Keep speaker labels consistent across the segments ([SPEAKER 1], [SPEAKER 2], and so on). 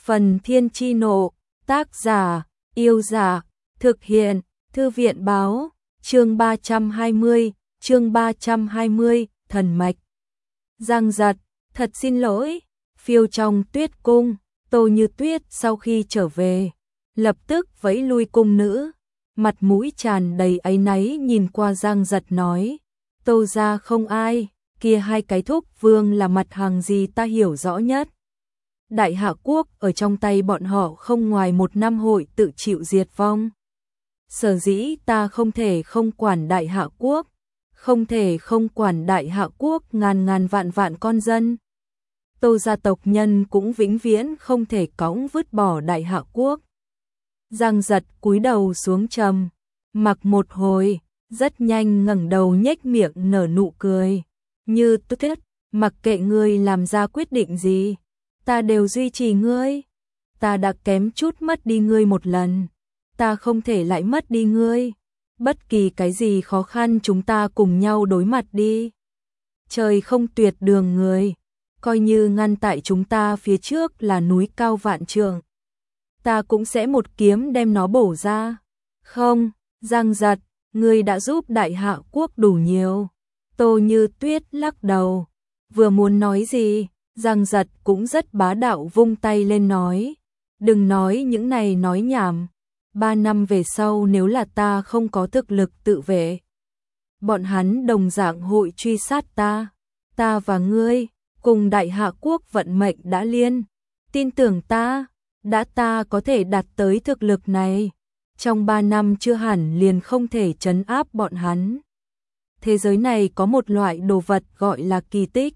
[SPEAKER 1] Phần Thiên Chi Nộ, tác giả, Yêu Giả, thực hiện, Thư viện Báo, chương 320, Thần Mạch. Giang Giật, thật xin lỗi, phiêu trong tuyết cung, Tô Như Tuyết sau khi trở về, lập tức vẫy lui cung nữ, mặt mũi tràn đầy áy náy nhìn qua Giang Giật nói, Tô gia không ai, kia hai cái thúc vương là mặt hàng gì ta hiểu rõ nhất. Đại Hạ Quốc ở trong tay bọn họ không ngoài một năm hội tự chịu diệt vong. Sở dĩ ta không thể không quản Đại Hạ Quốc, không thể không quản Đại Hạ Quốc ngàn ngàn vạn vạn con dân. Tô gia tộc nhân cũng vĩnh viễn không thể cõng vứt bỏ Đại Hạ Quốc. Giang Giật cúi đầu xuống trầm, mặc một hồi, rất nhanh ngẩng đầu nhếch miệng nở nụ cười. Như Tuyết, mặc kệ ngươi làm ra quyết định gì, ta đều duy trì ngươi. Ta đã kém chút mất đi ngươi một lần, ta không thể lại mất đi ngươi. Bất kỳ cái gì khó khăn chúng ta cùng nhau đối mặt đi. Trời không tuyệt đường người, coi như ngăn tại chúng ta phía trước là núi cao vạn trượng, ta cũng sẽ một kiếm đem nó bổ ra. Không, Giang Giật, ngươi đã giúp Đại Hạ Quốc đủ nhiều. Tô Như Tuyết lắc đầu, vừa muốn nói gì, Giang Giật cũng rất bá đạo vung tay lên nói, đừng nói những này nói nhảm, 3 năm về sau nếu là ta không có thực lực tự vệ, bọn hắn đồng dạng hội truy sát ta. Ta và ngươi, cùng Đại Hạ Quốc vận mệnh đã liên, tin tưởng ta, đã ta có thể đạt tới thực lực này, trong 3 năm chưa hẳn liền không thể trấn áp bọn hắn. Thế giới này có một loại đồ vật gọi là kỳ tích.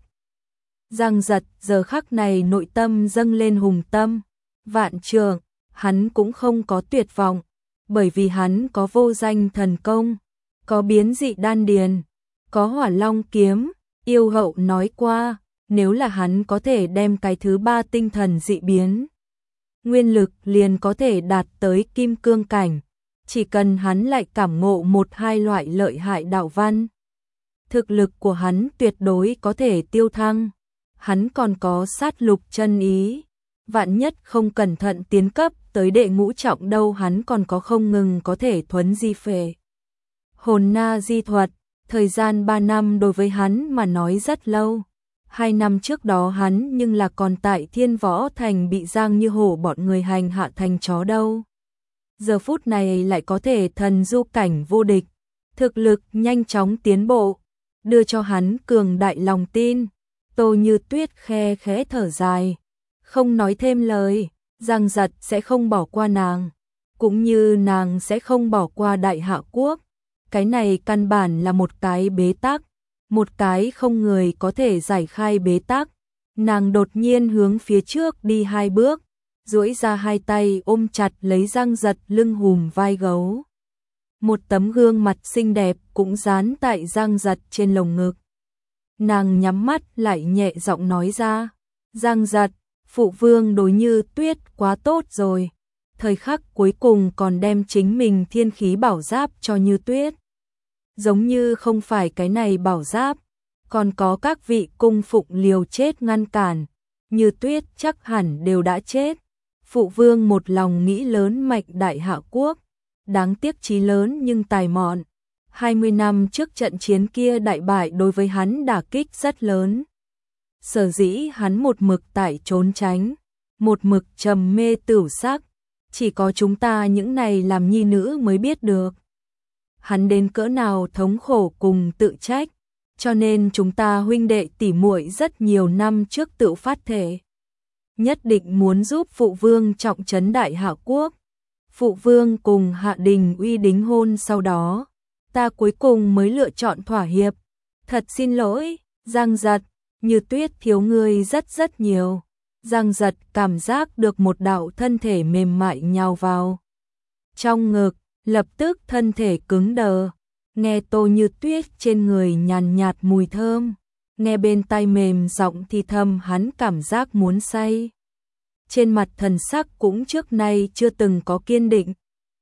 [SPEAKER 1] Giang Giật giờ khắc này nội tâm dâng lên hùng tâm, vạn trượng, hắn cũng không có tuyệt vọng, bởi vì hắn có vô danh thần công, có biến dị đan điền, có hỏa long kiếm. Yêu hậu nói qua, nếu là hắn có thể đem cái thứ 3 tinh thần dị biến, nguyên lực liền có thể đạt tới kim cương cảnh, chỉ cần hắn lại cảm ngộ 1-2 loại lợi hại đạo văn, thực lực của hắn tuyệt đối có thể tiêu thăng. Hắn còn có sát lục chân ý, vạn nhất không cẩn thận tiến cấp tới đệ ngũ trọng đâu, hắn còn có không ngừng có thể thuấn di phệ, hồn na di thuật. Thời gian 3 năm đối với hắn mà nói rất lâu. 2 năm trước đó hắn nhưng là còn tại Thiên Võ Thành bị Giang Như Hổ bọn người hành hạ thành chó đâu. Giờ phút này lại có thể thần du cảnh vô địch, thực lực nhanh chóng tiến bộ, đưa cho hắn cường đại lòng tin. Tô Như Tuyết khe khẽ thở dài, không nói thêm lời. Giang Giật sẽ không bỏ qua nàng, cũng như nàng sẽ không bỏ qua Đại Hạ Quốc. Cái này căn bản là một cái bế tắc, một cái không người có thể giải khai bế tắc. Nàng đột nhiên hướng phía trước đi 2 bước, duỗi ra 2 tay ôm chặt lấy Giang Giật lưng hùm vai gấu. Một tấm gương mặt xinh đẹp cũng dán tại Giang Giật trên lồng ngực. Nàng nhắm mắt lại nhẹ giọng nói ra, Giang Giật, phụ vương đối Như Tuyết quá tốt rồi. Thời khắc cuối cùng còn đem chính mình thiên khí bảo giáp cho Như Tuyết. Giống như không phải cái này bảo giáp, còn có các vị cung phụng liều chết ngăn cản, Như Tuyết chắc hẳn đều đã chết. Phụ vương một lòng nghĩ lớn mạnh Đại Hạ Quốc, đáng tiếc chí lớn nhưng tài mọn. 20 năm trước trận chiến kia đại bại đối với hắn đả kích rất lớn. Sở dĩ hắn một mực tại trốn tránh, một mực trầm mê tửu sắc, chỉ có chúng ta những này làm nhi nữ mới biết được. Hắn đến cỡ nào thống khổ cùng tự trách, cho nên chúng ta huynh đệ tỉ muội rất nhiều năm trước tự phát thể, nhất định muốn giúp phụ vương trọng trấn Đại Hạ Quốc. Phụ vương cùng Hạ Đình Uy đính hôn sau đó, ta cuối cùng mới lựa chọn thỏa hiệp. Thật xin lỗi, Giang Giật, Như Tuyết thiếu ngươi rất nhiều. Giang Giật cảm giác được một đạo thân thể mềm mại nhào vào trong ngực, lập tức thân thể cứng đờ. Nghe Tô Như Tuyết trên người nhàn nhạt mùi thơm, nghe bên tai mềm giọng thì thầm, hắn cảm giác muốn say. Trên mặt thần sắc cũng trước nay chưa từng có kiên định.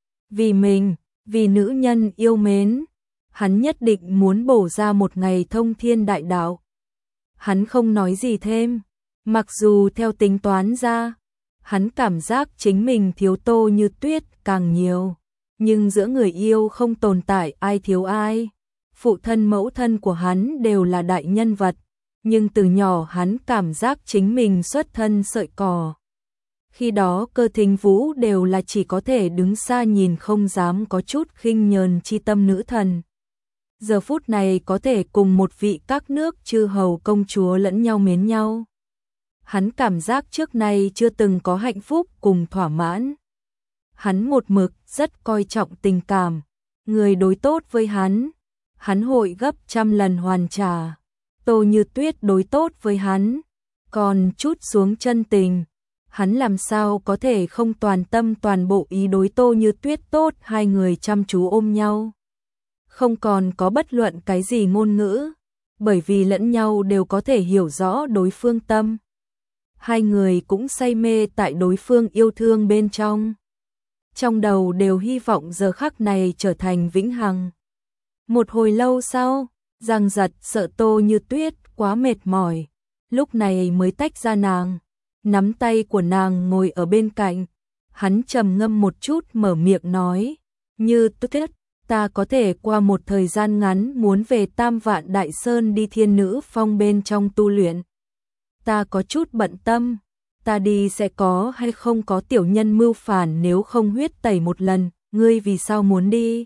[SPEAKER 1] Vì mình, vì nữ nhân yêu mến, hắn nhất định muốn bổ ra một ngày thông thiên đại đạo. Hắn không nói gì thêm, mặc dù theo tính toán ra, Hắn cảm giác chính mình thiếu Tô Như Tuyết càng nhiều, nhưng giữa người yêu không tồn tại ai thiếu ai. Phụ thân mẫu thân của hắn đều là đại nhân vật, nhưng từ nhỏ hắn cảm giác chính mình xuất thân sợi cỏ. Khi đó Cơ Thính Vũ đều là chỉ có thể đứng xa nhìn, không dám có chút khinh nhờn chi tâm nữ thần. Giờ phút này có thể cùng một vị các nước chư hầu công chúa lẫn nhau mến nhau. Hắn cảm giác trước nay chưa từng có hạnh phúc cùng thỏa mãn. Hắn một mực rất coi trọng tình cảm, người đối tốt với hắn hội gấp trăm lần hoàn trả. Tô Như Tuyết đối tốt với hắn, còn chút xuống chân tình, hắn làm sao có thể không toàn tâm toàn bộ ý đối Tô Như Tuyết tốt. Hai người chăm chú ôm nhau, không còn có bất luận cái gì ngôn ngữ, bởi vì lẫn nhau đều có thể hiểu rõ đối phương tâm. Hai người cũng say mê tại đối phương yêu thương bên trong đầu đều hy vọng giờ khắc này trở thành vĩnh hằng. Một hồi lâu sau, Giang Giật sợ Tô Như Tuyết quá mệt mỏi, lúc này mới tách ra nàng, nắm tay của nàng ngồi ở bên cạnh. Hắn trầm ngâm một chút mở miệng nói, Như Tuyết, ta có thể qua một thời gian ngắn muốn về Tam Vạn Đại Sơn đi Thiên Nữ Phong bên trong tu luyện. Ta có chút bận tâm, ta đi sẽ có hay không có tiểu nhân mưu phản, nếu không huyết tẩy một lần, ngươi vì sao muốn đi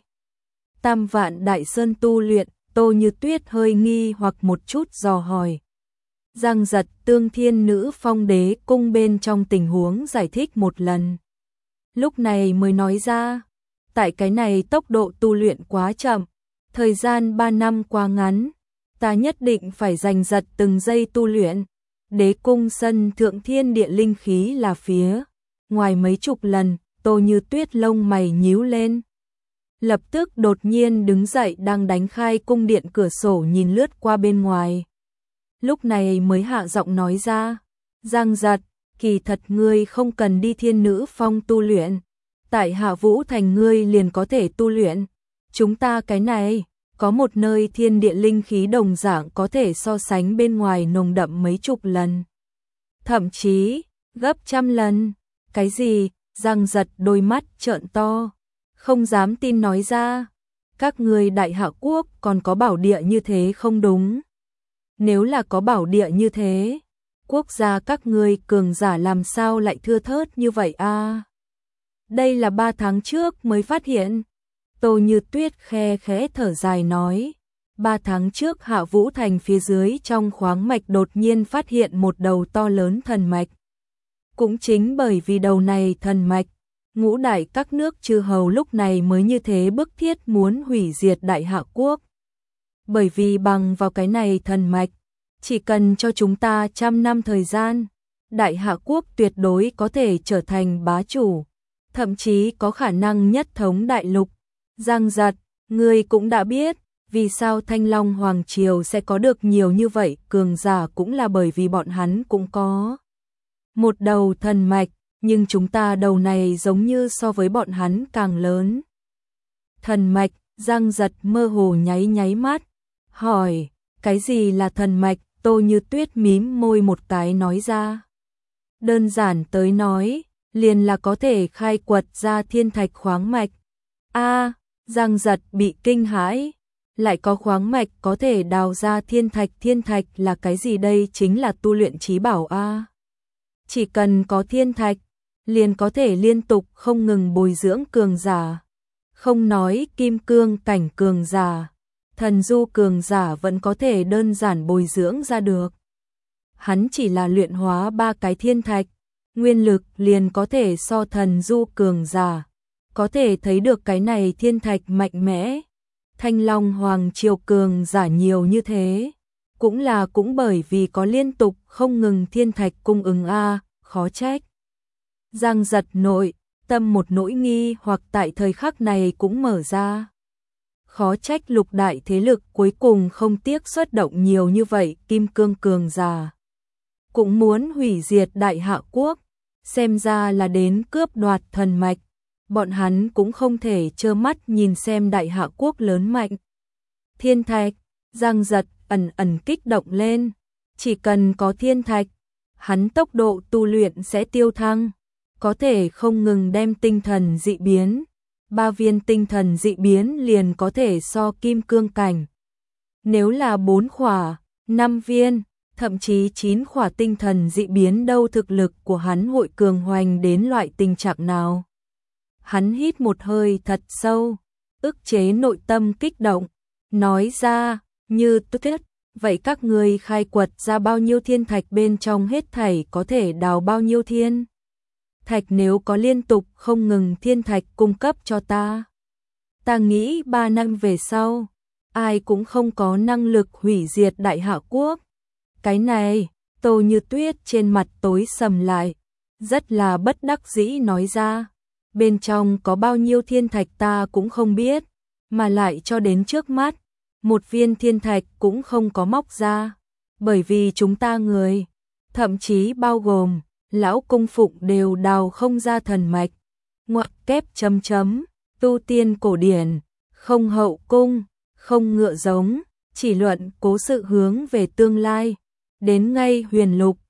[SPEAKER 1] Tam Vạn Đại Sơn tu luyện? Tô Như Tuyết hơi nghi hoặc một chút dò hỏi. Giang Giật Tương Thiên Nữ Phong Đế cung bên trong tình huống giải thích một lần, lúc này mới nói ra, tại cái này tốc độ tu luyện quá chậm, thời gian 3 năm quá ngắn, ta nhất định phải giành giật từng giây tu luyện. Đế cung sân thượng thiên địa linh khí là phía ngoài mấy chục lần. Tô Như Tuyết lông mày nhíu lên, lập tức đột nhiên đứng dậy, đang đánh khai cung điện cửa sổ nhìn lướt qua bên ngoài. Lúc này mới hạ giọng nói ra, Giang Giật, kỳ thật ngươi không cần đi Thiên Nữ Phong tu luyện, tại Hạ Vũ Thành ngươi liền có thể tu luyện. Chúng ta cái này có một nơi thiên địa linh khí đồng dạng có thể so sánh bên ngoài nồng đậm mấy chục lần, thậm chí gấp trăm lần. Cái gì? Giang Giật đôi mắt trợn to, không dám tin nói ra, các ngươi Đại Hạ quốc còn có bảo địa như thế không đúng? Nếu là có bảo địa như thế, quốc gia các ngươi cường giả làm sao lại thưa thớt như vậy a? Đây là 3 tháng trước mới phát hiện. Tô Như Tuyết khe khẽ thở dài nói, 3 tháng trước Hạ Vũ Thành phía dưới trong khoáng mạch đột nhiên phát hiện một đầu to lớn thần mạch. Cũng chính bởi vì đầu này thần mạch, ngũ đại các nước chư hầu lúc này mới như thế bức thiết muốn hủy diệt Đại Hạ quốc. Bởi vì bằng vào cái này thần mạch, chỉ cần cho chúng ta 100 năm thời gian, Đại Hạ quốc tuyệt đối có thể trở thành bá chủ, thậm chí có khả năng nhất thống đại lục. Giang Giật, ngươi cũng đã biết, vì sao Thanh Long Hoàng Triều sẽ có được nhiều như vậy cường giả, cũng là bởi vì bọn hắn cũng có một đầu thần mạch, nhưng chúng ta đầu này giống như so với bọn hắn càng lớn. Thần mạch? Giang Giật mơ hồ nháy mắt, hỏi, cái gì là thần mạch? Tô Như Tuyết mím môi một cái nói ra, đơn giản tới nói, liền là có thể khai quật ra thiên thạch khoáng mạch. A, Giang Giật bị kinh hãi, lại có khoáng mạch có thể đào ra thiên thạch là cái gì? Đây chính là tu luyện chí bảo a. Chỉ cần có thiên thạch, liền có thể liên tục không ngừng bồi dưỡng cường giả. Không nói kim cương cảnh cường giả, thần du cường giả vẫn có thể đơn giản bồi dưỡng ra được. Hắn chỉ là luyện hóa 3 cái thiên thạch, nguyên lực liền có thể so thần du cường giả. Có thể thấy được cái này thiên thạch mạnh mẽ. Thanh Long Hoàng Triều cường giả nhiều như thế, cũng bởi vì có liên tục không ngừng thiên thạch cung ứng a, khó trách. Giang Giật nội tâm một nỗi nghi hoặc tại thời khắc này cũng mở ra. Khó trách lục đại thế lực cuối cùng không tiếc xuất động nhiều như vậy kim cương cường giả, cũng muốn hủy diệt Đại Hạ quốc, xem ra là đến cướp đoạt thần mạch. Bọn hắn cũng không thể trơ mắt nhìn xem Đại Hạ quốc lớn mạnh. Thiên thạch, Giang Giật ẩn kích động lên, chỉ cần có thiên thạch, hắn tốc độ tu luyện sẽ tiêu thăng. có thể không ngừng đem tinh thần dị biến. 3 viên tinh thần dị biến liền có thể so kim cương cảnh. Nếu là 4 khỏa, 5 viên, thậm chí 9 khỏa tinh thần dị biến đâu, thực lực của hắn hội cường hoành đến loại tình trạng nào. Hắn hít một hơi thật sâu, ức chế nội tâm kích động, nói ra, như tuyết, vậy các ngươi khai quật ra bao nhiêu thiên thạch, bên trong hết thảy có thể đào bao nhiêu thiên thạch, nếu có liên tục không ngừng thiên thạch cung cấp cho ta. Ta nghĩ 3 năm về sau, ai cũng không có năng lực hủy diệt Đại Hạ Quốc. Cái này, Tô Như Tuyết trên mặt tối sầm lại, rất là bất đắc dĩ nói ra, bên trong có bao nhiêu thiên thạch ta cũng không biết, mà lại cho đến trước mắt, một viên thiên thạch cũng không có móc ra, bởi vì chúng ta người, thậm chí bao gồm lão cung phụng đều đào không ra thần mạch. Ngoặc kép chấm chấm, tu tiên cổ điển, không hậu cung, không ngựa giống, chỉ luận cố sự hướng về tương lai. Đến ngay huyền lục,